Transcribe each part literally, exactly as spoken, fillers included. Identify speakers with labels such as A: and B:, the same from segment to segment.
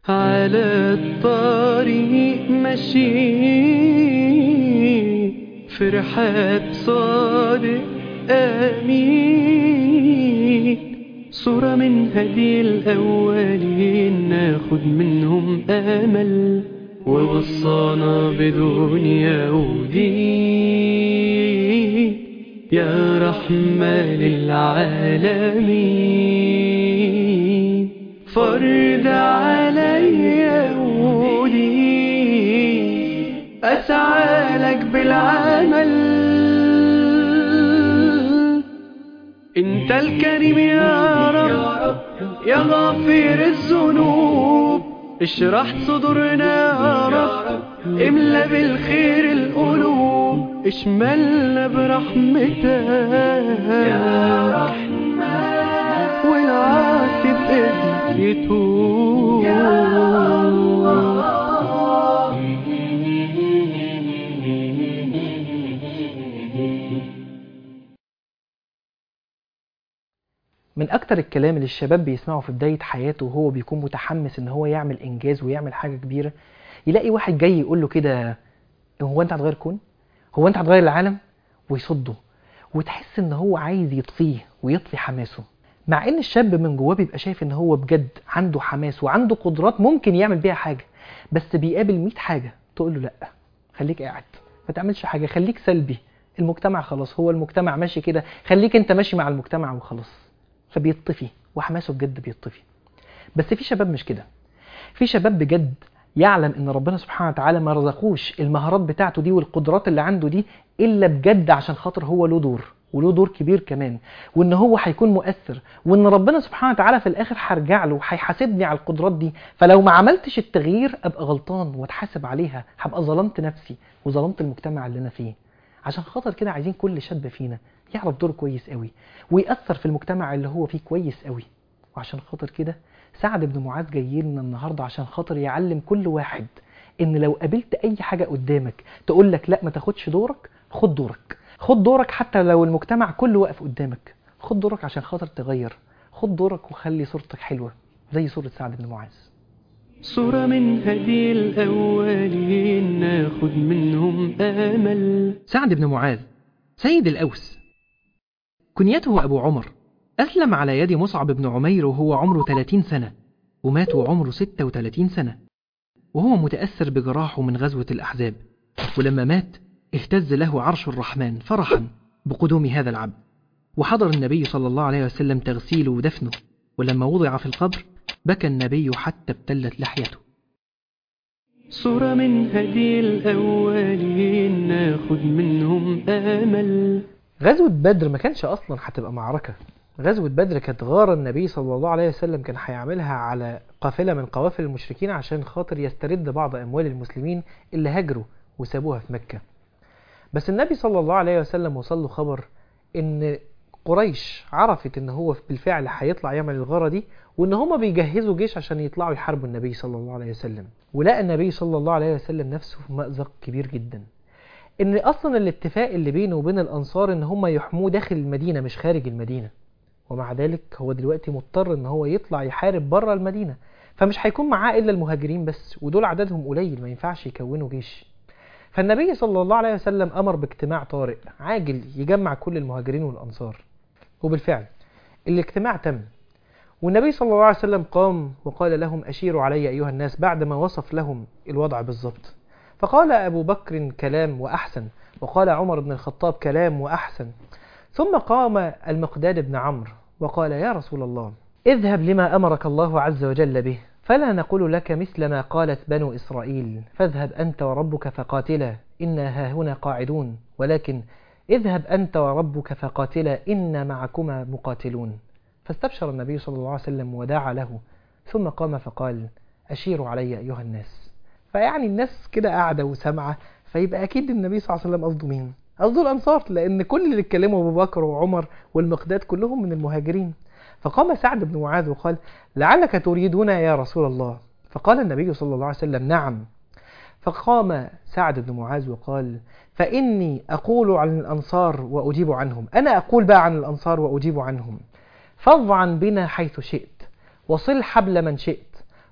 A: على الطريق ماشي في رحاب صادق آمين، صورة من هدي الأولين ناخد منهم أمل، ووصانا بدنيا ودين يا رحمة للعالمين. فرض عليا ودين أسعى لك بالعمل، انت الكريم يا رب يا غفير الذنوب، اشرح صدورنا يا رب، املى بالخير القلوب، اشملنا برحمتك يا رحمن، والعاصي بإذنك يتوب يا الله.
B: من اكتر الكلام اللي الشباب بيسمعه في بداية حياته وهو بيكون متحمس ان هو يعمل انجاز ويعمل حاجة كبيرة، يلاقي واحد جاي يقول له كده هو انت هتغير الكون؟ هو انت هتغير العالم؟ ويصده، وتحس ان هو عايز يطفيه ويطفي حماسه، مع ان الشاب من جواه بيبقى شايف ان هو بجد عنده حماس وعنده قدرات ممكن يعمل بيها حاجة، بس بيقابل مية حاجة تقول له لا، خليك قاعد ما تعملش حاجة، خليك سلبي، المجتمع خلاص هو المجتمع ماشي كده، خليك انت ماشي مع المجتمع وخلاص، فبيطفي وحماسه بجد بيطفي. بس في شباب مش كده، في شباب بجد يعلم ان ربنا سبحانه وتعالى ما رزقوش المهارات بتاعته دي والقدرات اللي عنده دي الا بجد عشان خاطر هو له دور، وله دور كبير كمان، وان هو هيكون مؤثر، وان ربنا سبحانه وتعالى في الاخر هرجع له وهيحاسبني على القدرات دي، فلو ما عملتش التغيير ابقى غلطان واتحاسب عليها، هبقى ظلمت نفسي وظلمت المجتمع اللي انا فيه. عشان خاطر كده عايزين كل شاب فينا يعرف دوره كويس قوي ويأثر في المجتمع اللي هو فيه كويس قوي. وعشان خاطر كده سعد بن معاذ جاي لنا النهارده عشان خاطر يعلم كل واحد ان لو قابلت اي حاجه قدامك تقول لك لا ما تاخدش دورك، خد دورك، خد دورك حتى لو المجتمع كله واقف قدامك، خد دورك عشان خاطر تغير، خد دورك وخلي صورتك حلوه زي صوره سعد بن معاذ.
A: صورة من هدي الأولين ناخد منهم أمل.
B: سعد بن معاذ سيد الأوس، كنيته أبو عمر، أسلم على يد مصعب بن عمير وهو عمره ثلاثين سنة، ومات وعمره ستة وثلاثين سنة، وهو متأثر بجراحه من غزوة الأحزاب، ولما مات اهتز له عرش الرحمن فرحا بقدوم هذا العبد، وحضر النبي صلى الله عليه وسلم تغسيله ودفنه، ولما وضع في القبر بكى النبي حتى ابتلت لحيته.
A: صورة من هدي الأولين ناخد منهم أمل.
B: غزوة بدر ما كانش أصلا هتبقى معركة، غزوة بدر كانت غارة النبي صلى الله عليه وسلم كان هيعملها على قافلة من قوافل المشركين عشان خاطر يسترد بعض أموال المسلمين اللي هاجروا وسابوها في مكة. بس النبي صلى الله عليه وسلم وصل له خبر إن قريش عرفت إن هو بالفعل هيطلع يعمل الغارة دي، وإن هما بيجهزوا جيش عشان يطلعوا يحاربوا النبي صلى الله عليه وسلم. ولقى النبي صلى الله عليه وسلم نفسه في مأزق كبير جدا، ان اصلا الاتفاق اللي بينه وبين الانصار ان هم يحموه داخل المدينة مش خارج المدينة، ومع ذلك هو دلوقتي مضطر ان هو يطلع يحارب بره المدينة، فمش هيكون معاه الا المهاجرين بس، ودول عددهم قليل ما ينفعش يكونوا جيش. فالنبي صلى الله عليه وسلم امر باجتماع طارئ عاجل يجمع كل المهاجرين والانصار، وبالفعل الاجتماع تم، والنبي صلى الله عليه وسلم قام وقال لهم اشيروا علي ايها الناس بعد ما وصف لهم الوضع بالضبط. فقال أبو بكر كلام وأحسن، وقال عمر بن الخطاب كلام وأحسن، ثم قام المقداد بن عمرو وقال يا رسول الله اذهب لما أمرك الله عز وجل به، فلا نقول لك مثل ما قالت بنو إسرائيل، فاذهب أنت وربك فقاتلا إنا هاهنا قاعدون، ولكن اذهب أنت وربك فقاتلا إنا معكما مقاتلون. فاستبشر النبي صلى الله عليه وسلم ودعا له، ثم قام فقال أشيروا علي أيها الناس. فيعني الناس كده قاعدة وسامعة، فيبقى أكيد النبي صلى الله عليه وسلم قصده مين؟ قصده الأنصار، لأن كل اللي اتكلموا أبو بكر وعمر والمقداد كلهم من المهاجرين. فقام سعد بن معاذ وقال لعلك تريدون يا رسول الله؟ فقال النبي صلى الله عليه وسلم نعم. فقام سعد بن معاذ وقال فإني أقول عن الأنصار وأجيب عنهم، أنا أقول بقى عن الأنصار وأجيب عنهم، فاض عن بنا حيث شئت، وصل حبل من شئت،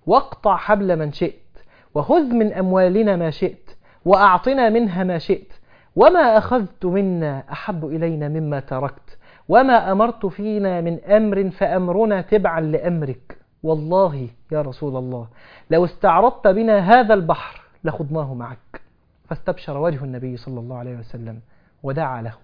B: واقطع حبل من شئت، وخذ من أموالنا ما شئت، وأعطنا منها ما شئت، وما أخذت منا أحب إلينا مما تركت، وما أمرت فينا من أمر فأمرنا تبعا لأمرك، والله يا رسول الله لو استعرضت بنا هذا البحر لخضناه معك. فاستبشر وجه النبي صلى الله عليه وسلم ودعا له.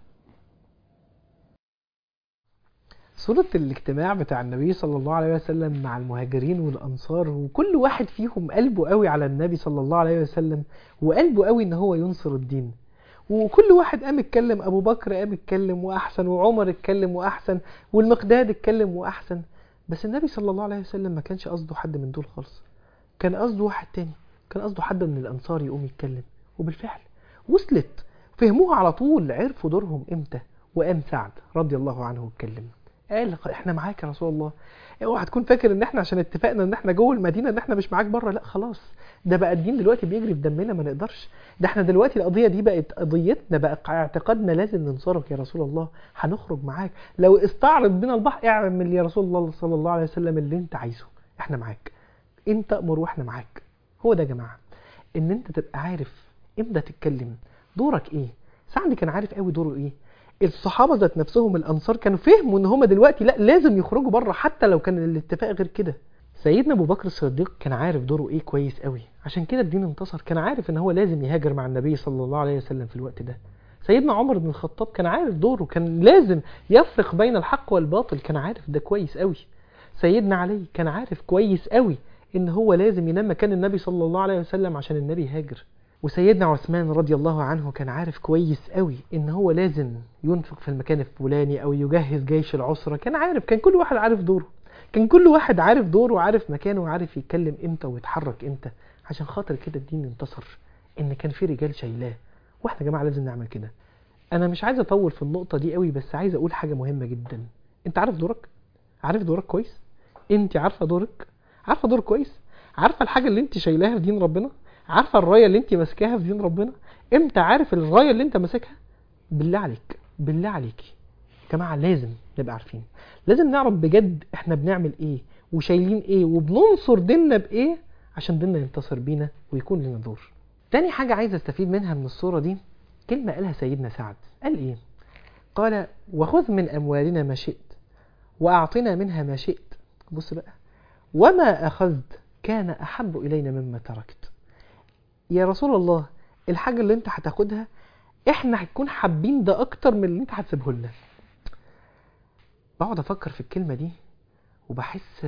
B: صورة الاجتماع بتاع النبي صلى الله عليه وسلم مع المهاجرين والأنصار، وكل واحد فيهم قلبه قوي على النبي صلى الله عليه وسلم، وقلبه قوي ان هو ينصر الدين، وكل واحد قام اتكلم. أبو بكر قام اتكلم وأحسن، وعمر اتكلم وأحسن، والمقداد اتكلم وأحسن. بس النبي صلى الله عليه وسلم ما كانش قصده حد من دول خالص، كان قصده واحد تاني، كان قصده حد من الأنصار يقوم يتكلم. وبالفعل وصلت، فهموها على طول، عرفوا دورهم امتى. وقام سعد رضي الله عنه اتكلم، قال احنا معاك يا رسول الله. اوعى تكون فاكر ان احنا عشان اتفقنا ان احنا جوه المدينه ان احنا مش معاك بره، لا خلاص، ده بقى الدين دلوقتي بيجري في دمنا، ما نقدرش. ده احنا دلوقتي القضيه دي بقت قضيتنا، بقى اعتقادنا لازم ننصرك يا رسول الله، هنخرج معاك. لو استعرض بنا البحر اعمل يا رسول الله صلى الله عليه وسلم اللي انت عايزه، احنا معاك، انت امر واحنا معاك. هو ده يا جماعه، ان انت تبقى عارف امتى تتكلم، دورك ايه. سعد كان عارف قوي دوره ايه. الصحابه ذات نفسهم الانصار كانوا فهموا ان هم دلوقتي لا لازم يخرجوا بره، حتى لو كان الاتفاق غير كده. سيدنا ابو بكر الصديق كان عارف دوره ايه كويس قوي، عشان كده الدين انتصر. كان عارف ان هو لازم يهاجر مع النبي صلى الله عليه وسلم في الوقت ده. سيدنا عمر بن الخطاب كان عارف دوره، كان لازم يفرق بين الحق والباطل، كان عارف ده كويس قوي. سيدنا علي كان عارف كويس قوي ان هو لازم ينام مكان النبي صلى الله عليه وسلم عشان النبي هاجر. وسيدنا عثمان رضي الله عنه كان عارف كويس قوي ان هو لازم ينفق في المكان الفلاني او يجهز جيش العسرة. كان عارف، كان كل واحد عارف دوره، كان كل واحد عارف دوره وعارف مكانه وعارف يتكلم امتى ويتحرك امتى، عشان خاطر كده الدين انتصر، ان كان في رجال شايلاه. واحنا يا جماعه لازم نعمل كده. انا مش عايز اطول في النقطه دي قوي، بس عايز اقول حاجه مهمه جدا. انت عارف دورك؟ عارف دورك كويس؟ انت عارفه دورك؟ عارفه دورك كويس؟ عارفه الحاجه اللي انت شايلاها في دين ربنا؟ عارفه الرايه اللي انت ماسكاها في دين ربنا؟ امتى عارف الرايه اللي انت ماسكها؟ بالله عليك، بالله عليك يا جماعه لازم نبقى عارفين، لازم نعرف بجد احنا بنعمل ايه وشايلين ايه وبننصر ديننا بايه عشان ديننا ينتصر بينا ويكون لنا دور. تاني حاجه عايز استفيد منها من الصوره دي، كلمه قالها سيدنا سعد. قال ايه؟ قال وخذ من اموالنا ما شئت واعطنا منها ما شئت. بص بقى، وما اخذت كان احب الينا مما تركت. يا رسول الله الحاجه اللي انت هتاخدها احنا هنكون حابين ده اكتر من اللي انت هتسيبه لنا. بقعد افكر في الكلمه دي وبحس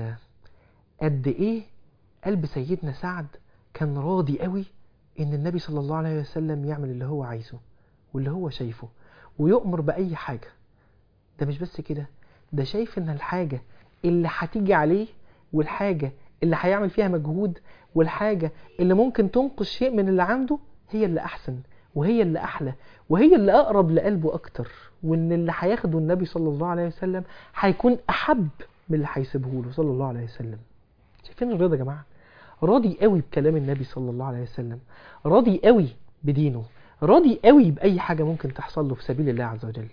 B: قد ايه قلب سيدنا سعد كان راضي قوي ان النبي صلى الله عليه وسلم يعمل اللي هو عايزه واللي هو شايفه ويؤمر باي حاجه. ده مش بس كده، ده شايف ان الحاجه اللي هتيجي عليه والحاجه اللي هيعمل فيها مجهود والحاجه اللي ممكن تنقص شيء من اللي عنده هي اللي احسن وهي اللي احلى وهي اللي اقرب لقلبه اكتر، وان اللي هياخده النبي صلى الله عليه وسلم هيكون احب من اللي هيسيبه له صلى الله عليه وسلم. شايفين الرضا يا جماعه؟ راضي قوي بكلام النبي صلى الله عليه وسلم، راضي قوي بدينه، راضي قوي باي حاجه ممكن تحصل له في سبيل الله عز وجل.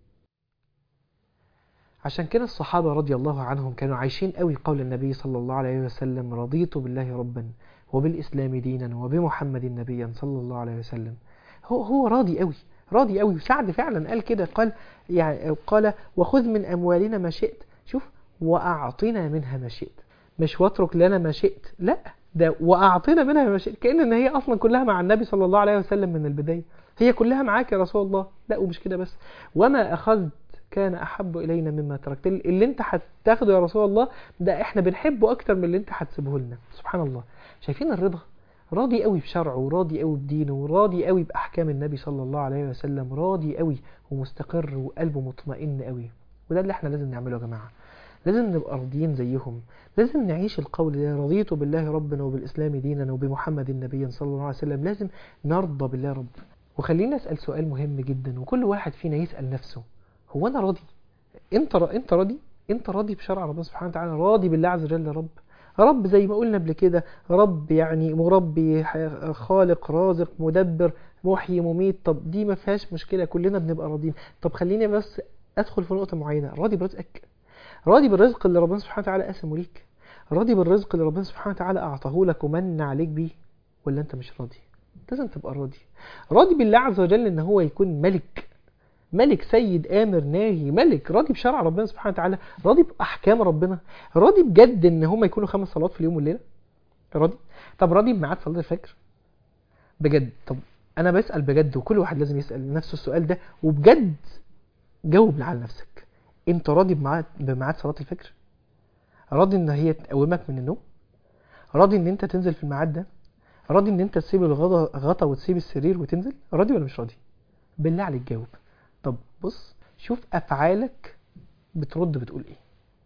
B: عشان كده الصحابه رضي الله عنهم كانوا عايشين قوي قول النبي صلى الله عليه وسلم رضيت بالله ربا وبالاسلام دينا وبمحمد نبيا صلى الله عليه وسلم. هو هو راضي قوي، راضي قوي. وسعد فعلا قال كده، قال يعني قال وخذ من اموالنا ما شئت، شوف، واعطنا منها ما شئت، مش واترك لنا ما شئت، لا ده واعطنا منها ما شئت، كأن ان هي اصلا كلها مع النبي صلى الله عليه وسلم من البدايه، هي كلها معاك يا رسول الله. لا ومش كده بس، وما اخذت كان احب الينا مما تركت. اللي انت هتاخده يا رسول الله ده احنا بنحبه اكتر من اللي انت هتسيبه لنا. سبحان الله. شايفين الرضا؟ راضي قوي بشرعه وراضي قوي بدينه وراضي قوي باحكام النبي صلى الله عليه وسلم، راضي قوي ومستقر وقلبه مطمئن قوي. وده اللي احنا لازم نعمله يا جماعه، لازم نبقى راضيين زيهم، لازم نعيش القول ده رضيت بالله ربنا وبالاسلام دينا وبمحمد نبيا صلى الله عليه وسلم. لازم نرضى بالله رب. وخلينا نسال سؤال مهم جدا وكل واحد فينا يسال نفسه، هو انا راضي؟ انت را... انت راضي؟ انت راضي بشرع ربنا سبحانه وتعالى؟ راضي بالله عز وجل رب؟ رب زي ما قلنا قبل كده، رب يعني مربي، خالق، رازق، مدبر، محيي، مميت. طب دي ما فيهاش مشكله، كلنا بنبقى راضيين. طب خليني بس ادخل في نقطه معينه، راضي برزقك؟ راضي بالرزق اللي ربنا سبحانه وتعالى قسمه ليك؟ راضي بالرزق اللي ربنا سبحانه وتعالى اعطاه لك ومن عليك بيه، ولا انت مش راضي؟ لازم تبقى راضي. راضي بالله عز وجل ان هو يكون ملك، ملك سيد آمر ناهي، ملك راضي بشرع ربنا سبحانه وتعالى، راضي بأحكام ربنا، راضي بجد ان هم يكونوا خمس صلوات في اليوم والليلة، راضي. طب راضي بميعاد صلاة الفجر بجد؟ طب انا بسأل بجد، وكل واحد لازم يسأل نفسه السؤال ده وبجد جاوب على نفسك. انت راضي بميعاد بميعاد صلاة الفجر؟ راضي ان هي تقومك من النوم؟ راضي ان انت تنزل في الميعاد ده؟ راضي ان انت تسيب الغطا غطا وتسيب السرير وتنزل؟ راضي ولا مش راضي؟ بالله عليك جاوب. طب بص شوف افعالك بترد بتقول ايه.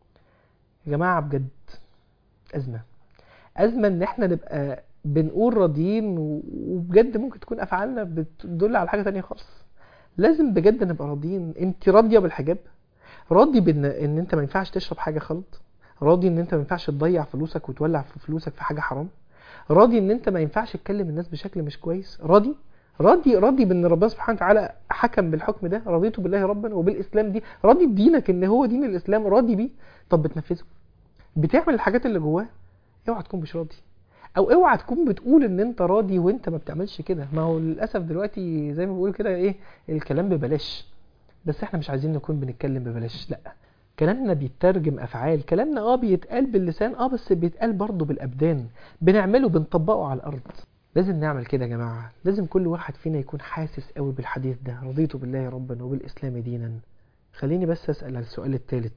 B: يا جماعه بجد ازمه، ازمه ان احنا نبقى بنقول راضيين وبجد ممكن تكون افعالنا بتدل على حاجه تانية خالص. لازم بجد نبقى راضيين. انت راضيه بالحجاب؟ راضي بان ان انت ما ينفعش تشرب حاجه خلط؟ راضي ان انت ما ينفعش تضيع فلوسك وتولع في فلوسك في حاجه حرام؟ راضي ان انت ما ينفعش تكلم الناس بشكل مش كويس؟ راضي راضي راضي بان ربنا سبحانه وتعالى حكم بالحكم ده، رضيته بالله ربا وبالاسلام دي، راضي بدينك ان هو دين الاسلام، راضي بيه؟ طب بتنفذه؟ بتعمل الحاجات اللي جواه؟ اوعى تكون مش راضي، او اوعى تكون بتقول ان انت راضي وانت ما بتعملش كده. ما هو للاسف دلوقتي زي ما بقول كده ايه، الكلام ببلاش، بس احنا مش عايزين نكون بنتكلم ببلاش، لا، كلامنا بيترجم افعال، كلامنا اه بيتقال باللسان اه بس بيتقال برضه بالابدان، بنعمله بنطبقه على الارض. لازم نعمل كده يا جماعه، لازم كل واحد فينا يكون حاسس قوي بالحديث ده، رضيت بالله ربا وبالاسلام دينا. خليني بس اسال على السؤال الثالث،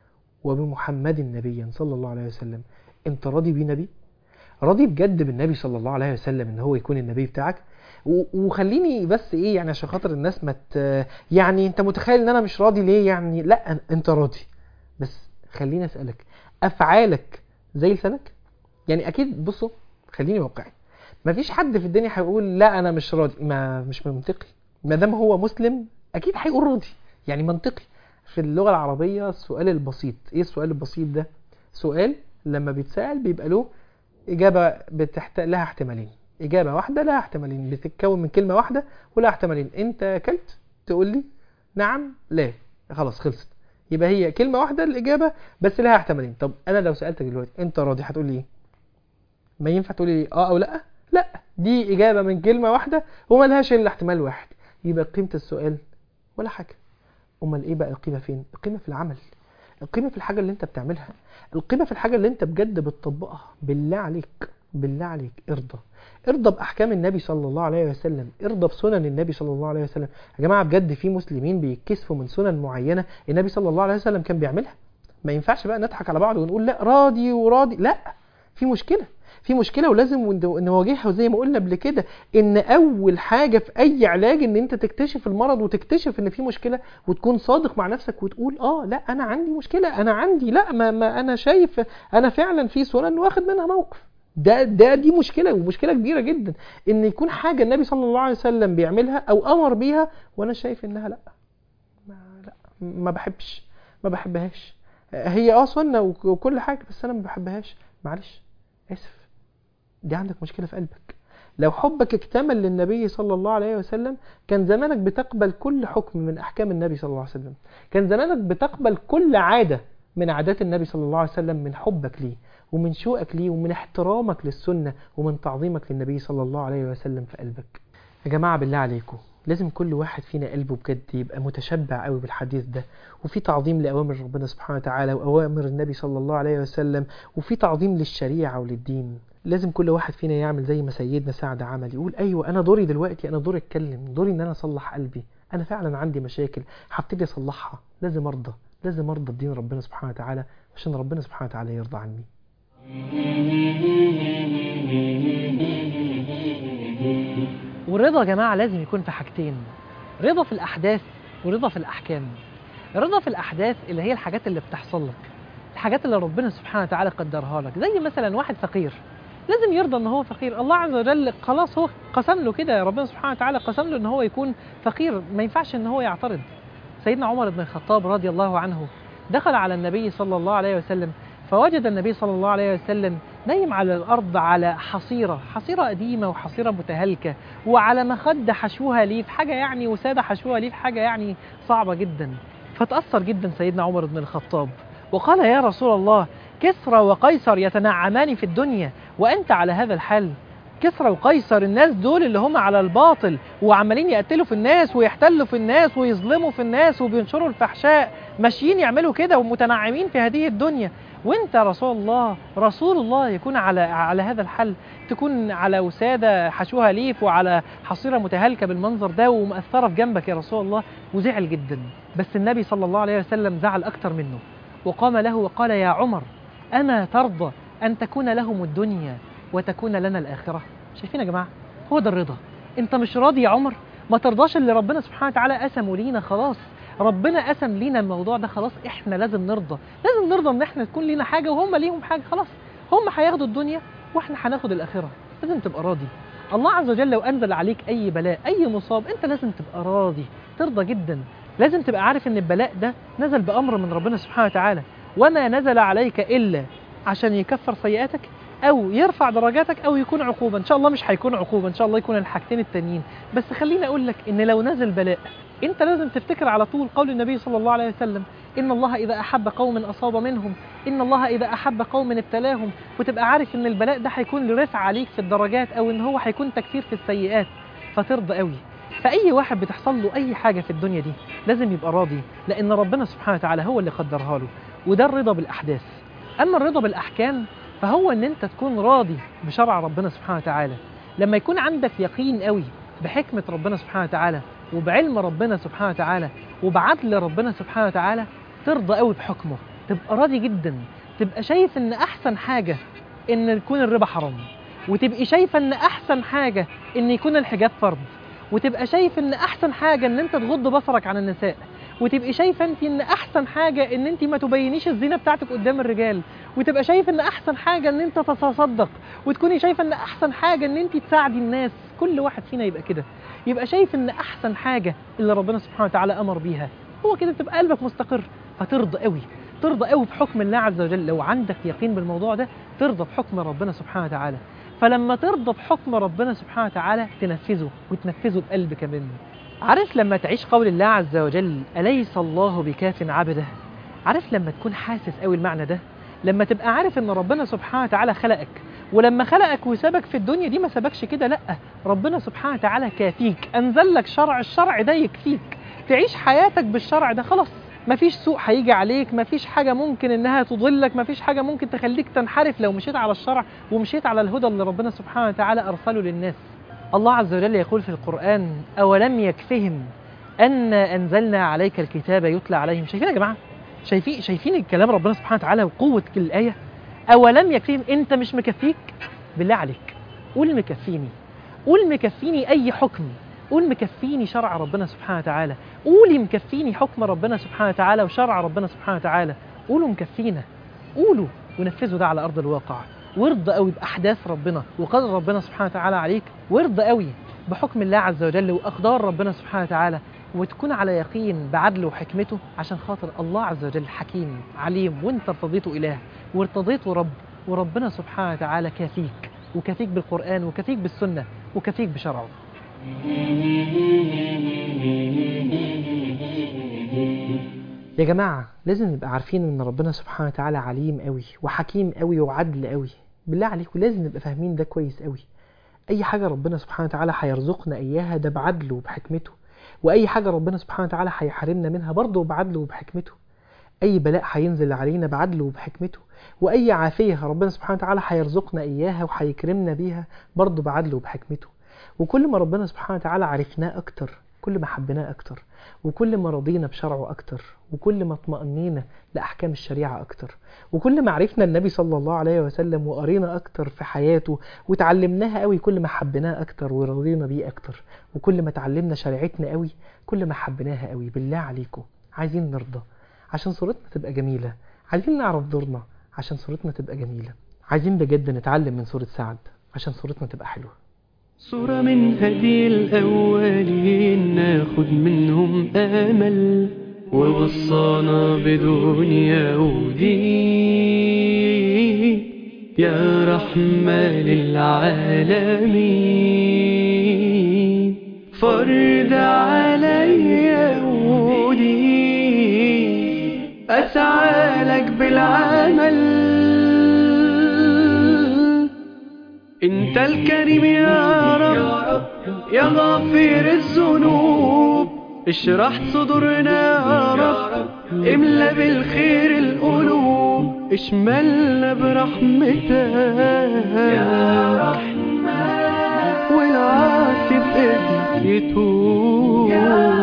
B: وبمحمد نبيا صلى الله عليه وسلم، انت راضي بيه نبي؟ راضي بجد بالنبي صلى الله عليه وسلم ان هو يكون النبي بتاعك؟ وخليني بس ايه يعني عشان خاطر الناس ما مت... يعني انت متخيل ان انا مش راضي ليه يعني؟ لا انت راضي، بس خليني اسالك افعالك زي لسانك؟ يعني اكيد بصوا خليني واقعي، مفيش حد في الدنيا هيقول لا انا مش راضي، ما مش منطقي. ما دام هو مسلم اكيد هيقول راضي، يعني منطقي. في اللغه العربيه السؤال البسيط، ايه السؤال البسيط ده؟ سؤال لما بيتسال بيبقى له إجابة بتحت... لها احتمالين، إجابة واحدة لها احتمالين، بتتكون من كلمة واحدة ولها احتمالين. أنت أكلت؟ تقول لي نعم لا، خلاص خلصت، يبقى هي كلمة واحدة الإجابة بس لها احتمالين. طب أنا لو سألتك دلوقتي أنت راضي هتقول لي إيه؟ ما ينفع تقول لي آه أو لأ؟ لأ، دي إجابة من كلمة واحدة وما لهاش إلا احتمال واحد، يبقى قيمة السؤال ولا حاجة. أمال إيه بقى القيمة فين؟ القيمة في العمل، القيمة في الحاجة اللي أنت بتعملها، القيمة في الحاجة اللي أنت بجد بتطبقها. بالله عليك بالله عليك ارضى، ارضى بأحكام النبي صلى الله عليه وسلم، ارضى بسنن النبي صلى الله عليه وسلم. يا جماعة بجد في مسلمين بيتكسفوا من سنن معينة النبي صلى الله عليه وسلم كان بيعملها. ما ينفعش بقى نضحك على بعض ونقول لا راضي وراضي، لا، في مشكلة، في مشكلة ولازم نواجهها. وزي ما قلنا قبل كده ان اول حاجة في اي علاج ان انت تكتشف المرض وتكتشف ان في مشكلة وتكون صادق مع نفسك وتقول اه لا انا عندي مشكلة، انا عندي لا ما, ما انا شايف انا فعلا في سنن واخد منها موقف. ده ده دي مشكلة ومشكلة كبيرة جدا ان يكون حاجة النبي صلى الله عليه وسلم بيعملها او امر بيها وانا شايف انها لا ما لا ما بحبش ما بحبهاش، هي اه سنة وكل حاجة بس انا ما بحبهاش، معلش اسف، دي عندك مشكلة في قلبك. لو حبك اكتمل للنبي صلى الله عليه وسلم كان زمانك بتقبل كل حكم من احكام النبي صلى الله عليه وسلم، كان زمانك بتقبل كل عادة من عادات النبي صلى الله عليه وسلم، من حبك ليه ومن شوقك ليه ومن احترامك للسنة ومن تعظيمك للنبي صلى الله عليه وسلم في قلبك. يا جماعة بالله عليكم لازم كل واحد فينا قلبه بجد يبقى متشبع قوي بالحديث ده، وفي تعظيم لأوامر ربنا سبحانه وتعالى وأوامر النبي صلى الله عليه وسلم، وفي تعظيم للشريعة وللدين. لازم كل واحد فينا يعمل زي ما سيدنا سعد عمل، يقول أيوة أنا دوري دلوقتي، أنا دوري أتكلم، دوري إن أنا أصلح قلبي، أنا فعلا عندي مشاكل هبتدي أصلحها، لازم أرضى، لازم أرضى بدين ربنا سبحانه وتعالى عشان ربنا سبحانه وتعالى يرضى عني.
C: والرضا يا جماعة لازم يكون في حاجتين، رضا في الأحداث ورضا في الأحكام. الرضا في الأحداث اللي هي الحاجات اللي بتحصل لك، الحاجات اللي ربنا سبحانه وتعالى قدرها لك، زي مثلا واحد فقير لازم يرضى ان هو فقير، الله عز وجل خلاص هو قسم له كده، ربنا سبحانه وتعالى قسم له ان هو يكون فقير، ما ينفعش ان هو يعترض. سيدنا عمر بن الخطاب رضي الله عنه دخل على النبي صلى الله عليه وسلم فوجد النبي صلى الله عليه وسلم نايم على الأرض على حصيرة، حصيرة قديمة وحصيرة متهالكة، وعلى مخدة حشوها ليف، حاجة يعني وسادة حشوها ليف، حاجة يعني صعبة جدا. فتأثر جدا سيدنا عمر بن الخطاب وقال يا رسول الله كسرى وقيصر يتنعمان في الدنيا وأنت على هذا الحال. كسرى وقيصر الناس دول اللي هم على الباطل وعمالين يقتلوا في الناس ويحتلوا في الناس ويظلموا في الناس وبينشروا الفحشاء، ماشيين يعملوا كده ومتنعمين في هذه الدنيا، وانت رسول الله رسول الله يكون على على هذا الحال، تكون على وسادة حشوها ليف وعلى حصيرة متهالكة بالمنظر ده ومأثرة في جنبك يا رسول الله. وزعل جدا، بس النبي صلى الله عليه وسلم زعل أكتر منه وقام له وقال: يا عمر أما ترضى أن تكون لهم الدنيا وتكون لنا الآخرة؟ شايفين يا جماعة؟ هو ده الرضا. انت مش راضي يا عمر؟ ما ترضاش اللي ربنا سبحانه وتعالى قسمه لينا. خلاص ربنا قسم لينا الموضوع ده، خلاص احنا لازم نرضى، لازم نرضى ان احنا تكون لينا حاجة وهم ليهم حاجة. خلاص هم هياخدوا الدنيا واحنا هناخد الآخرة، لازم تبقى راضي. الله عز وجل لو أنزل عليك أي بلاء أي مصاب انت لازم تبقى راضي، ترضى جدا. لازم تبقى عارف ان البلاء ده نزل بأمر من ربنا سبحانه وتعالى، وما نزل عليك إلا عشان يكفر سيئاتك أو يرفع درجاتك أو يكون عقوبة. إن شاء الله مش هيكون عقوبة، إن شاء الله يكون الحاجتين التانيين. بس خليني أقول لك إن لو نزل بلاء أنت لازم تفتكر على طول قول النبي صلى الله عليه وسلم: إن الله إذا أحب قوم أصاب منهم، إن الله إذا أحب قوم ابتلاهم. وتبقى عارف إن البلاء ده هيكون لرفع عليك في الدرجات أو إن هو هيكون تكفير في السيئات، فترضى قوي. فأي واحد بتحصل له أي حاجة في الدنيا دي لازم يبقى راضي، لأن ربنا سبحانه وتعالى هو اللي قدرها له. وده الرضا بالأحداث. أما الرضا بالأحكام فهو ان انت تكون راضي بشرع ربنا سبحانه وتعالى. لما يكون عندك يقين قوي بحكمة ربنا سبحانه وتعالى وبعلم ربنا سبحانه وتعالى وبعدل ربنا سبحانه وتعالى، ترضى قوي بحكمه، تبقى راضي جدا. تبقى شايف ان احسن حاجة ان يكون الربا حرام، وتبقى شايفة ان احسن حاجة ان يكون الحجاب فرض، وتبقى شايف ان احسن حاجة ان انت تغض بصرك عن النساء، وتبقي شايفه انت ان احسن حاجه ان انت ما تبينيش الزينه بتاعتك قدام الرجال، وتبقى شايف ان احسن حاجه ان انت تتصدق، وتكوني شايفه ان احسن حاجه ان انت تساعدي الناس. كل واحد فينا يبقى كده، يبقى شايف ان احسن حاجه اللي ربنا سبحانه وتعالى امر بيها هو كده، تبقى قلبك مستقر، فترضى قوي، ترضى قوي بحكم الله عز وجل. لو عندك يقين بالموضوع ده ترضى بحكم ربنا سبحانه وتعالى. فلما ترضى بحكم ربنا سبحانه وتعالى تنفذه، وتنفذه بقلبك منه. عارف لما تعيش قول الله عز وجل: أليس الله بكاف عبده؟ عارف لما تكون حاسس قوي المعنى ده، لما تبقى عارف ان ربنا سبحانه وتعالى خلقك، ولما خلقك وسابك في الدنيا دي ما سابكش كده، لا، ربنا سبحانه وتعالى كافيك، انزل لك شرع، الشرع ده يكفيك تعيش حياتك بالشرع ده. خلاص مفيش سوء هيجي عليك، مفيش حاجة ممكن انها تضلك، مفيش حاجة ممكن تخليك تنحرف لو مشيت على الشرع ومشيت على الهدى اللي ربنا سبحانه وتعالى ارسله للناس. الله عز وجل يقول في القرآن: أولم يكفهم أن أنزلنا عليك الكتاب يتلى عليهم. شايفين يا جماعة؟ شايفين شايفين الكلام ربنا سبحانه وتعالى وقوة الآية؟ أولم يكفهم؟ أنت مش مكفيك؟ بالله عليك قول مكفيني، قول مكفيني أي حكم، قول مكفيني شرع ربنا سبحانه وتعالى، قولي مكفيني حكم ربنا سبحانه وتعالى وشرع ربنا سبحانه وتعالى. قولوا مكفينا، قولوا ونفذوا ده على أرض الواقع. وارضى قوي بأحداث ربنا وقدر ربنا سبحانه وتعالى عليك، وارضى قوي بحكم الله عز وجل وأقدار ربنا سبحانه وتعالى، وتكون على يقين بعدله وحكمته، عشان خاطر الله عز وجل حكيم عليم، وانت ارتضيته إله وارتضيته رب، وربنا سبحانه وتعالى كافيك، وكافيك بالقرآن وكافيك بالسنة وكافيك بشرعه. يا جماعة لازم نبقى عارفين ان ربنا سبحانه وتعالى عليم قوي وحكيم قوي وعدل قوي. بالله عليكم لازم نبقى فاهمين ده كويس قوي. اي حاجة ربنا سبحانه وتعالى هيرزقنا اياها ده بعدله وبحكمته، واي حاجة ربنا سبحانه وتعالى هيحرمنا منها برضه بعدله وبحكمته. اي بلاء هينزل علينا بعدله وبحكمته، واي عافية ربنا سبحانه وتعالى هيرزقنا اياها وهيكرمنا بيها برضه بعدله وبحكمته. وكل ما ربنا سبحانه وتعالى عرفناه اكتر كل ما حبناه اكتر، وكل ما رضينا بشرعه اكتر، وكل ما اطمأنينا لأحكام الشريعة اكتر، وكل ما عرفنا النبي صلى الله عليه وسلم وقرينا اكتر في حياته وتعلمناها قوي كل ما حبناه اكتر ورضينا بيه اكتر، وكل ما تعلمنا شريعتنا قوي كل ما حبناها قوي. بالله عليكم عايزين نرضى عشان صورتنا تبقى جميلة، عايزين نعرف دورنا عشان صورتنا تبقى جميلة، عايزين بجد نتعلم من سورة سعد عشان صورتنا تبقى حلوة.
A: صورة من هدي الأولين ناخد منهم آمل، ووصانا بدنيا ودين يا رحمة للعالمين. فرد عليا ودين أسعى لك بالعمل، انت الكريم يا رب يا غافر الذنوب، اشرح صدورنا يا رب، املا بالخير القلوب، اشملنا برحمتك يا رحمن، والعاصي بإذنك يتوب.